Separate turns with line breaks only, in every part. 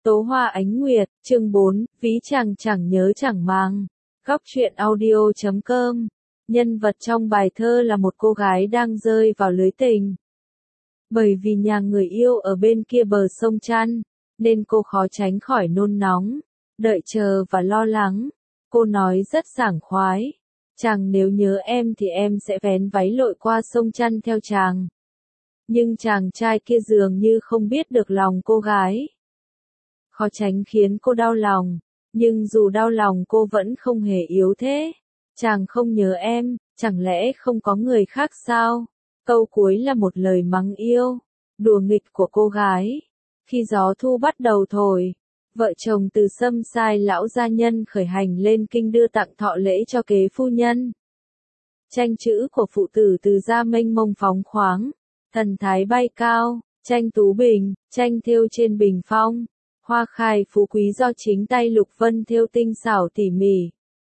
Tố Hoa Ánh Nguyệt, chương 4, ví chàng chẳng nhớ chẳng màng. Góc truyện audio.com. Nhân vật trong bài thơ là một cô gái đang rơi vào lưới tình. Bởi vì nhà người yêu ở bên kia bờ sông Chăn, nên cô khó tránh khỏi nôn nóng, đợi chờ và lo lắng. Cô nói rất sảng khoái. Chàng nếu nhớ em thì em sẽ vén váy lội qua sông Chăn theo chàng. Nhưng chàng trai kia dường như không biết được lòng cô gái. Khó tránh khiến cô đau lòng, nhưng dù đau lòng cô vẫn không hề yếu thế. Chàng không nhớ em, chẳng lẽ không có người khác sao? Câu cuối là một lời mắng yêu, đùa nghịch của cô gái. Khi gió thu bắt đầu thổi, vợ chồng Từ Sâm sai lão gia nhân khởi hành lên kinh đưa tặng thọ lễ cho kế phu nhân. Tranh chữ của phụ tử Từ gia mênh mông phóng khoáng, thần thái bay cao, tranh tú bình, tranh thêu trên bình phong. Hoa khai phú quý do chính tay Lục Vân thêu tinh xảo tỉ mỉ.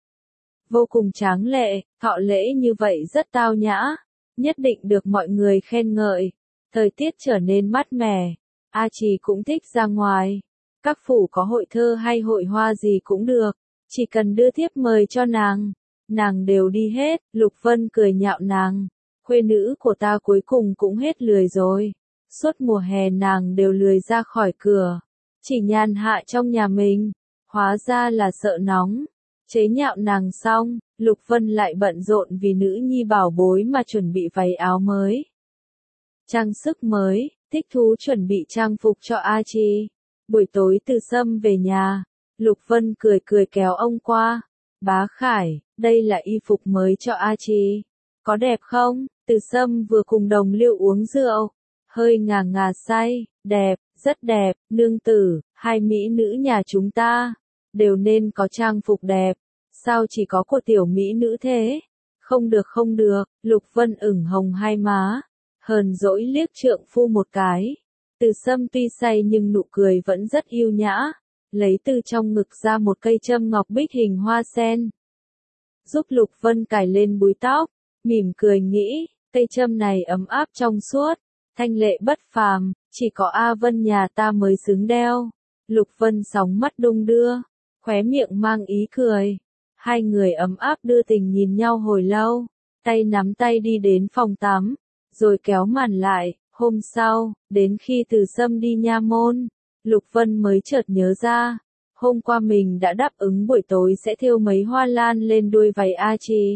Vô cùng tráng lệ, thọ lễ như vậy rất tao nhã, nhất định được mọi người khen ngợi. Thời tiết trở nên mát mẻ, A Trì cũng thích ra ngoài. Các phủ có hội thơ hay hội hoa gì cũng được, chỉ cần đưa thiếp mời cho nàng đều đi hết. Lục Vân cười nhạo nàng, khuê nữ của ta cuối cùng cũng hết lười rồi. Suốt mùa hè nàng đều lười ra khỏi cửa, chỉ nhàn hạ trong nhà mình, hóa ra là sợ nóng. Chế nhạo nàng xong, Lục Vân lại bận rộn vì nữ nhi bảo bối mà chuẩn bị váy áo mới, trang sức mới, thích thú chuẩn bị trang phục cho A Trì. Buổi tối Từ Sâm về nhà, Lục Vân cười cười kéo ông qua. Bá Khải, đây là y phục mới cho A Trì, có đẹp không? Từ Sâm vừa cùng Đồng Liêu uống rượu, hơi ngà ngà say. Đẹp, rất đẹp, nương tử, hai mỹ nữ nhà chúng ta đều nên có trang phục đẹp, sao chỉ có của tiểu mỹ nữ thế? Không được, Lục Vân ửng hồng hai má, hờn dỗi liếc trượng phu một cái. Từ Sâm tuy say nhưng nụ cười vẫn rất yêu nhã, lấy từ trong ngực ra một cây châm ngọc bích hình hoa sen, giúp Lục Vân cài lên búi tóc, mỉm cười nghĩ, cây châm này ấm áp trong suốt, thanh lệ bất phàm, chỉ có A Vân nhà ta mới xứng đeo. Lục Vân sóng mắt đung đưa, khóe miệng mang ý cười. Hai người ấm áp đưa tình nhìn nhau hồi lâu, tay nắm tay đi đến phòng tắm, rồi kéo màn lại. Hôm sau, đến khi Từ Sâm đi nha môn, Lục Vân mới chợt nhớ ra, hôm qua mình đã đáp ứng buổi tối sẽ thêu mấy hoa lan lên đuôi váy A Trì.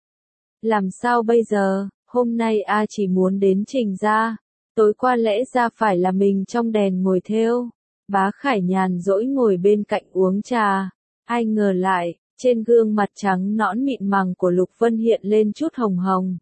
Làm sao bây giờ, hôm nay A Trì muốn đến Trình gia. Tối qua lẽ ra phải là mình trong đèn ngồi thêu. Bá Khải nhàn rỗi ngồi bên cạnh uống trà. Ai ngờ lại, trên gương mặt trắng nõn mịn màng của Lục Vân hiện lên chút hồng hồng.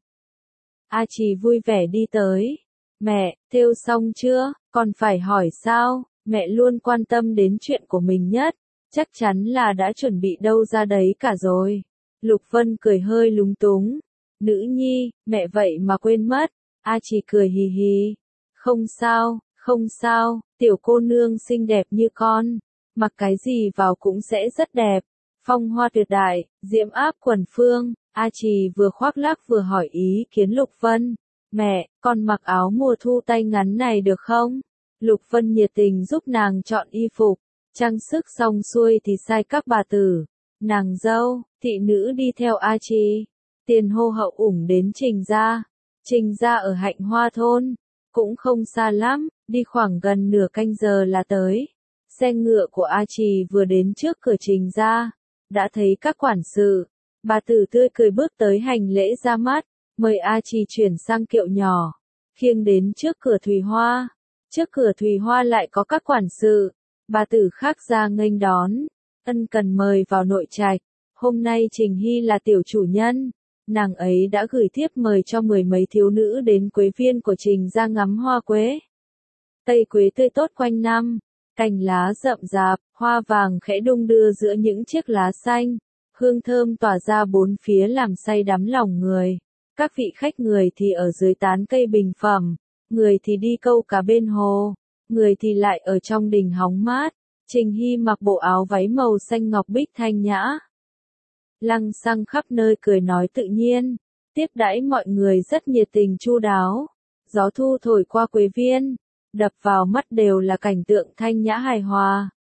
A Trì vui vẻ đi tới. Mẹ, thêu xong chưa? Còn phải hỏi sao? Mẹ luôn quan tâm đến chuyện của mình nhất. Chắc chắn là đã chuẩn bị đâu ra đấy cả rồi. Lục Vân cười hơi lúng túng. Nữ nhi, mẹ vậy mà quên mất. A Trì cười hì hì. Không sao, tiểu cô nương xinh đẹp như con, mặc cái gì vào cũng sẽ rất đẹp. Phong hoa tuyệt đại, diễm áp quần phương. A Trì vừa khoác lác vừa hỏi ý kiến Lục Vân. Mẹ, con mặc áo mùa thu tay ngắn này được không? Lục Vân nhiệt tình giúp nàng chọn y phục, trang sức xong xuôi thì sai các bà tử, nàng dâu, thị nữ đi theo A Trì. Tiền hô hậu ủng đến Trình gia. Trình gia ở Hạnh Hoa thôn, cũng không xa lắm, đi khoảng gần nửa canh giờ là tới. Xe ngựa của A Trì vừa đến trước cửa Trình gia, đã thấy các quản sự, bà tử tươi cười bước tới hành lễ ra mắt, mời A Trì chuyển sang kiệu nhỏ, khiêng đến trước cửa Thùy Hoa. Trước cửa Thùy Hoa lại có các quản sự, bà tử khác ra nghênh đón, ân cần mời vào nội trạch. Hôm nay Trình Hy là tiểu chủ nhân. Nàng ấy đã gửi thiếp mời cho 10 mấy thiếu nữ đến quế viên của Trình gia ngắm hoa quế. Cây quế tươi tốt quanh năm, cành lá rậm rạp, hoa vàng khẽ đung đưa giữa những chiếc lá xanh, hương thơm tỏa ra bốn phía làm say đắm lòng người. Các vị khách người thì ở dưới tán cây bình phẩm, người thì đi câu cá bên hồ, người thì lại ở trong đình hóng mát. Trình Hy mặc bộ áo váy màu xanh ngọc bích thanh nhã, lăng xăng khắp nơi cười nói tự nhiên, tiếp đãi mọi người rất nhiệt tình chu đáo. Gió thu thổi qua quế viên, đập vào mắt đều là cảnh tượng thanh nhã hài hòa.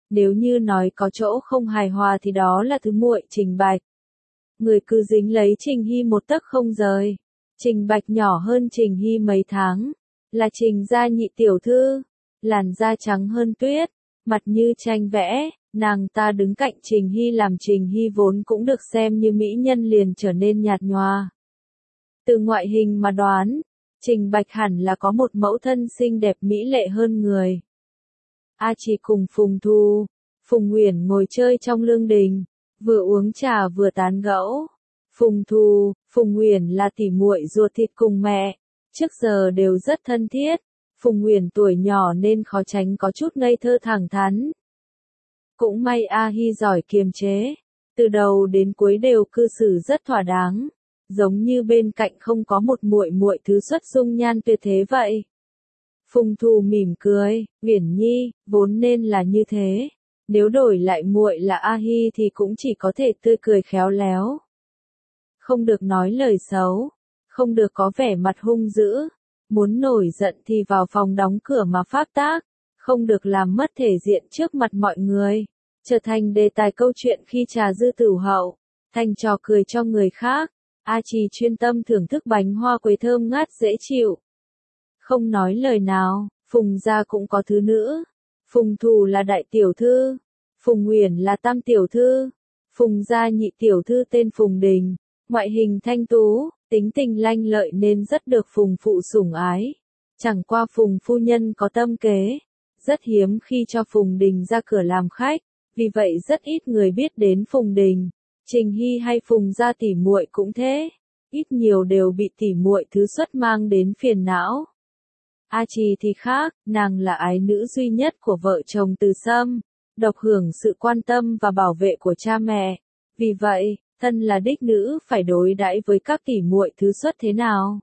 Nếu như nói có chỗ không hài hòa thì đó là thứ muội Trình Bạch. Người cứ dính lấy Trình Hy một tấc không rời. Trình Bạch nhỏ hơn Trình Hy mấy tháng, là Trình gia nhị tiểu thư, làn da trắng hơn tuyết, mặt như tranh vẽ, nàng ta đứng cạnh Trình Hy làm Trình Hy vốn cũng được xem như mỹ nhân liền trở nên nhạt nhòa. Từ ngoại hình mà đoán, Trình Bạch hẳn là có một mẫu thân xinh đẹp mỹ lệ hơn người. A Chỉ cùng Phùng Thu, Phùng Uyển ngồi chơi trong lương đình, vừa uống trà vừa tán gẫu. Phùng Thu, Phùng Uyển là tỉ muội ruột thịt cùng mẹ, trước giờ đều rất thân thiết. Phùng Uyển tuổi nhỏ nên khó tránh có chút ngây thơ thẳng thắn. Cũng may A Hi giỏi kiềm chế, từ đầu đến cuối đều cư xử rất thỏa đáng, giống như bên cạnh không có một muội muội thứ xuất dung nhan tuyệt thế vậy. Phùng Thu mỉm cười, Uyển Nhi, vốn nên là như thế, nếu đổi lại muội là A Hi thì cũng chỉ có thể tươi cười khéo léo. Không được nói lời xấu, không được có vẻ mặt hung dữ, muốn nổi giận thì vào phòng đóng cửa mà phát tác, không được làm mất thể diện trước mặt mọi người, trở thành đề tài câu chuyện khi trà dư tửu hậu, thành trò cười cho người khác. A Chỉ chuyên tâm thưởng thức bánh hoa quế thơm ngát dễ chịu. Không nói lời nào, Phùng gia cũng có thứ nữ. Phùng Thù là đại tiểu thư, Phùng Uyển là tam tiểu thư, Phùng gia nhị tiểu thư tên Phùng Đình, ngoại hình thanh tú, tính tình lanh lợi nên rất được Phùng phụ sủng ái. Chẳng qua Phùng phu nhân có tâm kế, rất hiếm khi cho Phùng Đình ra cửa làm khách, vì vậy rất ít người biết đến Phùng Đình. Trình Hy hay Phùng gia tỉ muội cũng thế, ít nhiều đều bị tỉ muội thứ xuất mang đến phiền não. A Chỉ thì khác, nàng là ái nữ duy nhất của vợ chồng Từ Sâm, độc hưởng sự quan tâm và bảo vệ của cha mẹ. Vì vậy, thân là đích nữ phải đối đãi với các tỉ muội thứ xuất thế nào.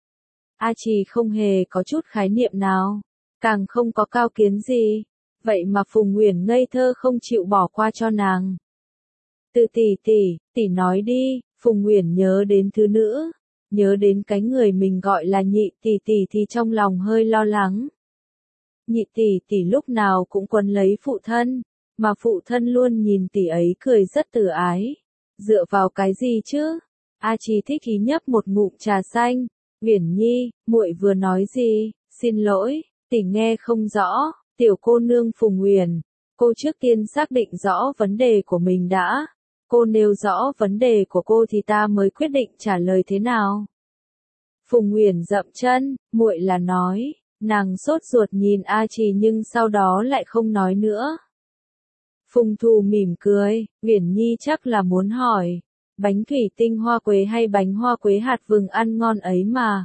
A Chỉ không hề có chút khái niệm nào, càng không có cao kiến gì, vậy mà Phùng Uyển ngây thơ không chịu bỏ qua cho nàng. Từ tỷ nói đi. Phùng Uyển nhớ đến thứ nữ, nhớ đến cái người mình gọi là nhị tỷ thì trong lòng hơi lo lắng. Nhị tỷ lúc nào cũng quấn lấy phụ thân, mà phụ thân luôn nhìn tỷ ấy cười rất từ ái. Dựa vào cái gì chứ? A Chỉ thích ý nhấp một ngụm trà xanh. Uyển Nhi, muội vừa nói gì? Xin lỗi, tỷ nghe không rõ. Tiểu cô nương Phùng Uyển, cô trước tiên xác định rõ vấn đề của mình đã. Cô nêu rõ vấn đề của cô thì ta mới quyết định trả lời thế nào. Phùng Uyển dậm chân, muội là nói, nàng sốt ruột nhìn A Chỉ nhưng sau đó lại không nói nữa. Phùng Thù mỉm cười, Uyển Nhi chắc là muốn hỏi, bánh thủy tinh hoa quế hay bánh hoa quế hạt vừng ăn ngon ấy mà.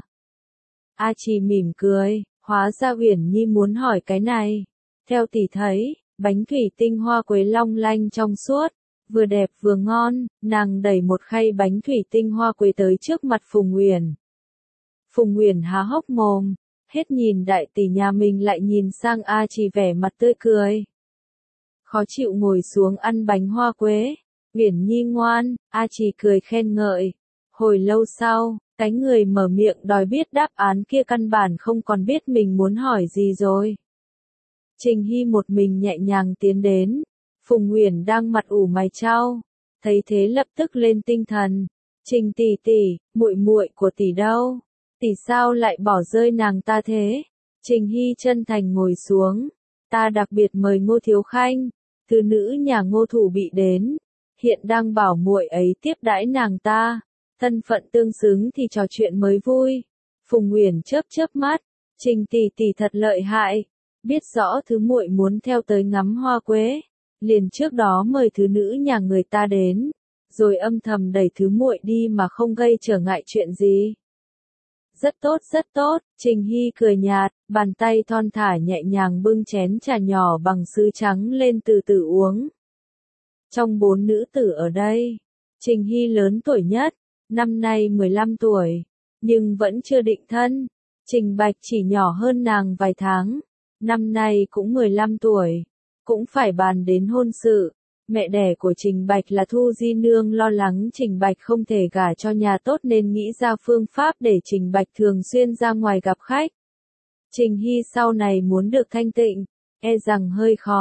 A Chỉ mỉm cười, hóa ra Uyển Nhi muốn hỏi cái này. Theo tỷ thấy, bánh thủy tinh hoa quế long lanh trong suốt, vừa đẹp vừa ngon, nàng đẩy một khay bánh thủy tinh hoa quế tới trước mặt Phùng Uyển. Phùng Uyển há hốc mồm, hết nhìn đại tỷ nhà mình lại nhìn sang A Chỉ vẻ mặt tươi cười. Khó chịu ngồi xuống ăn bánh hoa quế. Uyển Nhi ngoan, A Chỉ cười khen ngợi. Hồi lâu sau, cái người mở miệng đòi biết đáp án kia căn bản không còn biết mình muốn hỏi gì rồi. Trình Hy một mình nhẹ nhàng tiến đến. Phùng Uyển đang mặt ủ mày chau, thấy thế lập tức lên tinh thần. Trình tỷ, muội muội của tỷ đâu? Tỷ sao lại bỏ rơi nàng ta thế? Trình Hy chân thành ngồi xuống. Ta đặc biệt mời Ngô Thiếu Khanh, thư nữ nhà Ngô Thủ bị đến, hiện đang bảo muội ấy tiếp đãi nàng ta. Thân phận tương xứng thì trò chuyện mới vui. Phùng Uyển chớp mắt, Trình tỷ thật lợi hại, biết rõ thứ muội muốn theo tới ngắm hoa quế. Liền trước đó mời thứ nữ nhà người ta đến, rồi âm thầm đẩy thứ muội đi mà không gây trở ngại chuyện gì. Rất tốt, Trình Hy cười nhạt, bàn tay thon thả nhẹ nhàng bưng chén trà nhỏ bằng sứ trắng lên từ từ uống. Trong 4 nữ tử ở đây, Trình Hy lớn tuổi nhất, năm nay 15 tuổi, nhưng vẫn chưa định thân. Trình Bạch chỉ nhỏ hơn nàng vài tháng, năm nay cũng 15 tuổi. Cũng phải bàn đến hôn sự. Mẹ đẻ của Trình Bạch là Thu Di Nương lo lắng Trình Bạch không thể gả cho nhà tốt nên nghĩ ra phương pháp để Trình Bạch thường xuyên ra ngoài gặp khách. Trình Hy sau này muốn được thanh tịnh, e rằng hơi khó,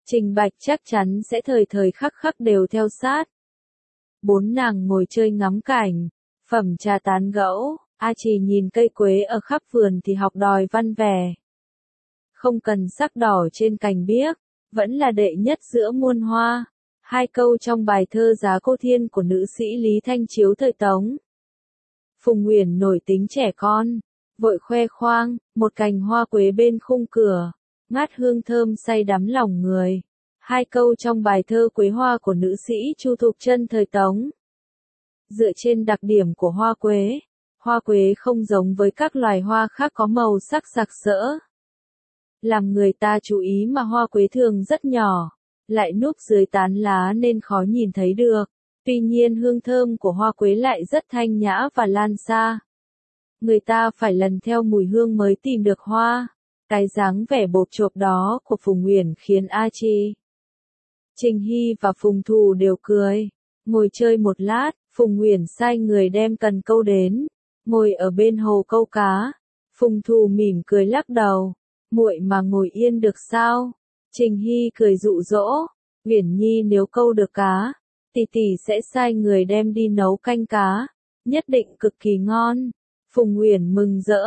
Trình Bạch chắc chắn sẽ thời thời khắc khắc đều theo sát. Bốn nàng ngồi chơi ngắm cảnh, phẩm trà tán gẫu, A Trì nhìn cây quế ở khắp vườn thì học đòi văn vẻ. Không cần sắc đỏ trên cành biếc, vẫn là đệ nhất giữa muôn hoa. Hai câu trong bài thơ Giá Cô Thiên của nữ sĩ Lý Thanh Chiếu thời Tống. Phùng Uyển nổi tính trẻ con, vội khoe khoang, một cành hoa quế bên khung cửa, ngát hương thơm say đắm lòng người. Hai câu trong bài thơ Quế Hoa của nữ sĩ Chu Thục Trân thời Tống. Dựa trên đặc điểm của hoa quế không giống với các loài hoa khác có màu sắc sặc sỡ. Làm người ta chú ý mà hoa quế thường rất nhỏ, lại núp dưới tán lá nên khó nhìn thấy được. Tuy nhiên hương thơm của hoa quế lại rất thanh nhã và lan xa. Người ta phải lần theo mùi hương mới tìm được hoa. Cái dáng vẻ bộp chộp đó của Phùng Uyển khiến A Trì, Trình Hy và Phùng Thù đều cười. Ngồi chơi một lát, Phùng Uyển sai người đem cần câu đến, ngồi ở bên hồ câu cá. Phùng Thù mỉm cười lắc đầu, muội mà ngồi yên được sao? Trình Hy cười dụ dỗ, Uyển Nhi nếu câu được cá, tỷ tỷ sẽ sai người đem đi nấu canh cá, nhất định cực kỳ ngon. Phùng Uyển mừng rỡ,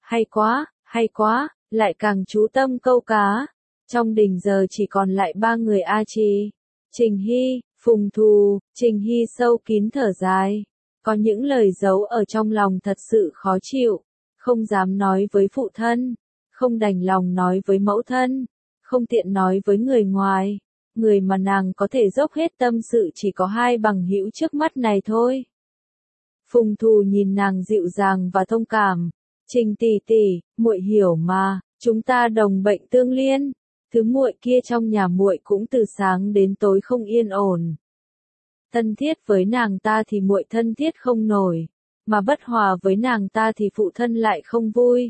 hay quá, lại càng chú tâm câu cá. Trong đình giờ chỉ còn lại ba người A Trì, Trình Hy, Phùng Thù. Trình Hy sâu kín thở dài, có những lời giấu ở trong lòng thật sự khó chịu, không dám nói với phụ thân, không đành lòng nói với mẫu thân, không tiện nói với người ngoài. Người mà nàng có thể dốc hết tâm sự chỉ có hai bằng hữu trước mắt này thôi. Phùng Thù nhìn nàng dịu dàng và thông cảm, Trình tỷ tỷ, muội hiểu mà, chúng ta đồng bệnh tương liên. Thứ muội kia trong nhà muội cũng từ sáng đến tối không yên ổn. Thân thiết với nàng ta thì muội thân thiết không nổi, mà bất hòa với nàng ta thì phụ thân lại không vui.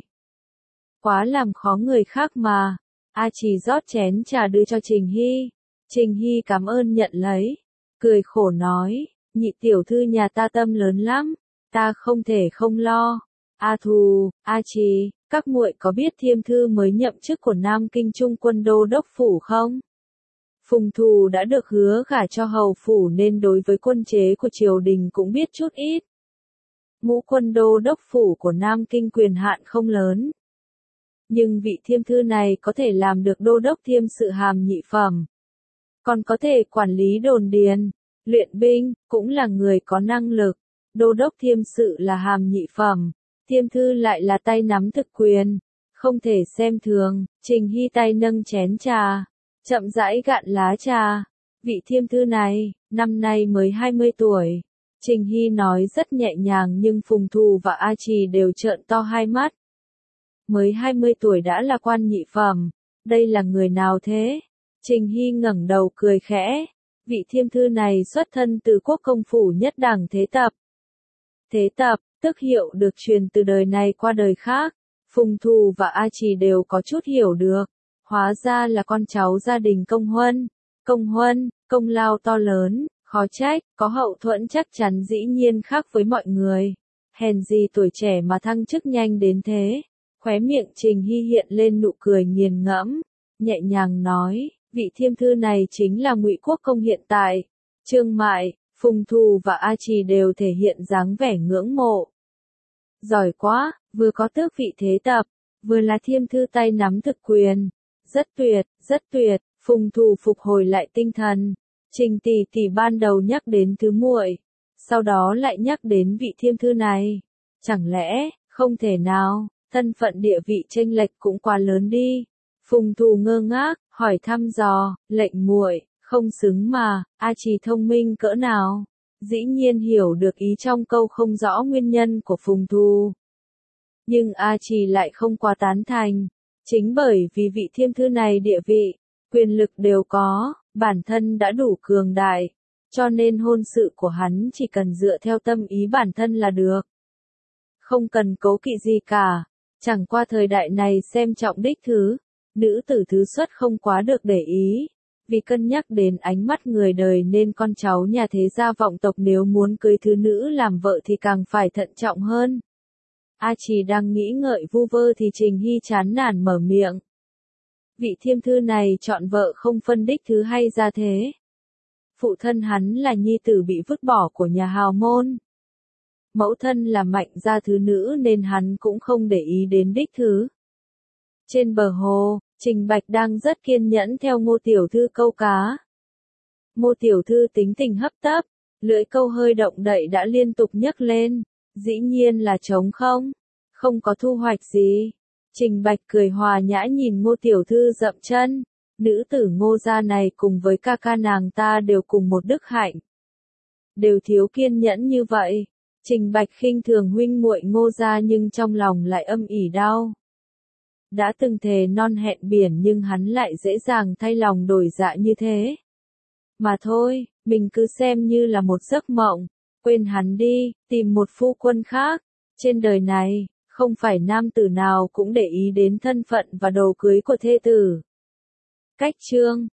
Quá làm khó người khác mà. A Trì rót chén trà đưa cho Trình Hy. Trình Hy cảm ơn nhận lấy, cười khổ nói, nhị tiểu thư nhà ta tâm lớn lắm, ta không thể không lo. A Thù, A Trì, các muội có biết thiêm thư mới nhậm chức của Nam Kinh Trung quân đô đốc phủ không? Phùng Thù đã được hứa gả cho hầu phủ nên đối với quân chế của triều đình cũng biết chút ít. Ngũ quân đô đốc phủ của Nam Kinh quyền hạn không lớn. Nhưng vị thiêm thư này có thể làm được đô đốc thiêm sự hàm nhị phẩm. Còn có thể quản lý đồn điền, luyện binh, cũng là người có năng lực. Đô đốc thiêm sự là hàm nhị phẩm, thiêm thư lại là tay nắm thực quyền, không thể xem thường. Trình Hy tay nâng chén trà, chậm rãi gạn lá trà. Vị thiêm thư này, năm nay mới 20 tuổi. Trình Hy nói rất nhẹ nhàng nhưng Phùng Thù và A Trì đều trợn to hai mắt. Mới 20 tuổi đã là quan nhị phẩm, đây là người nào thế? Trình Hy ngẩng đầu cười khẽ, vị thiêm thư này xuất thân từ quốc công phủ nhất đẳng thế tập. Thế tập, tước hiệu được truyền từ đời này qua đời khác. Phùng Thù và A Trì đều có chút hiểu được, hóa ra là con cháu gia đình Công Huân. Công Huân, công lao to lớn, khó trách, có hậu thuẫn chắc chắn dĩ nhiên khác với mọi người. Hèn gì tuổi trẻ mà thăng chức nhanh đến thế. Khóe miệng Trình Hy hiện lên nụ cười nghiền ngẫm, nhẹ nhàng nói, vị thiêm thư này chính là Ngụy Quốc công hiện tại. Trương Mại, Phùng Thù và A Trì đều thể hiện dáng vẻ ngưỡng mộ. Giỏi quá, vừa có tước vị thế tập, vừa là thiêm thư tay nắm thực quyền. Rất tuyệt, Phùng Thù phục hồi lại tinh thần. Trình tỷ tỷ ban đầu nhắc đến thứ muội, sau đó lại nhắc đến vị thiêm thư này. Chẳng lẽ, không thể nào, thân phận địa vị chênh lệch cũng quá lớn đi. Phùng Thù ngơ ngác, hỏi thăm dò, lệnh muội, không xứng mà. A Trì thông minh cỡ nào, dĩ nhiên hiểu được ý trong câu không rõ nguyên nhân của Phùng Thù. Nhưng A Trì lại không quá tán thành, chính bởi vì vị thiêm thư này địa vị, quyền lực đều có, bản thân đã đủ cường đại, cho nên hôn sự của hắn chỉ cần dựa theo tâm ý bản thân là được. Không cần cố kỵ gì cả, chẳng qua thời đại này xem trọng đích thứ, nữ tử thứ xuất không quá được để ý. Vì cân nhắc đến ánh mắt người đời nên con cháu nhà thế gia vọng tộc nếu muốn cưới thứ nữ làm vợ thì càng phải thận trọng hơn. A Trì đang nghĩ ngợi vu vơ thì Trình Hy chán nản mở miệng. Vị thiêm thư này chọn vợ không phân đích thứ hay ra thế. Phụ thân hắn là nhi tử bị vứt bỏ của nhà hào môn. Mẫu thân là Mạnh gia thứ nữ nên hắn cũng không để ý đến đích thứ. Trên bờ hồ, Trình Bạch đang rất kiên nhẫn theo Ngô tiểu thư câu cá. Ngô tiểu thư tính tình hấp tấp, lưỡi câu hơi động đậy đã liên tục nhấc lên, dĩ nhiên là trống không, không có thu hoạch gì. Trình Bạch cười hòa nhã nhìn Ngô tiểu thư dậm chân, nữ tử Ngô gia này cùng với ca ca nàng ta đều cùng một đức hạnh, đều thiếu kiên nhẫn như vậy. Trình Bạch khinh thường huynh muội Ngô gia nhưng trong lòng lại âm ỉ đau. Đã từng thề non hẹn biển nhưng hắn lại dễ dàng thay lòng đổi dạ như thế. Mà thôi, mình cứ xem như là một giấc mộng, quên hắn đi, tìm một phu quân khác. Trên đời này, không phải nam tử nào cũng để ý đến thân phận và đồ cưới của thê tử. Cách chương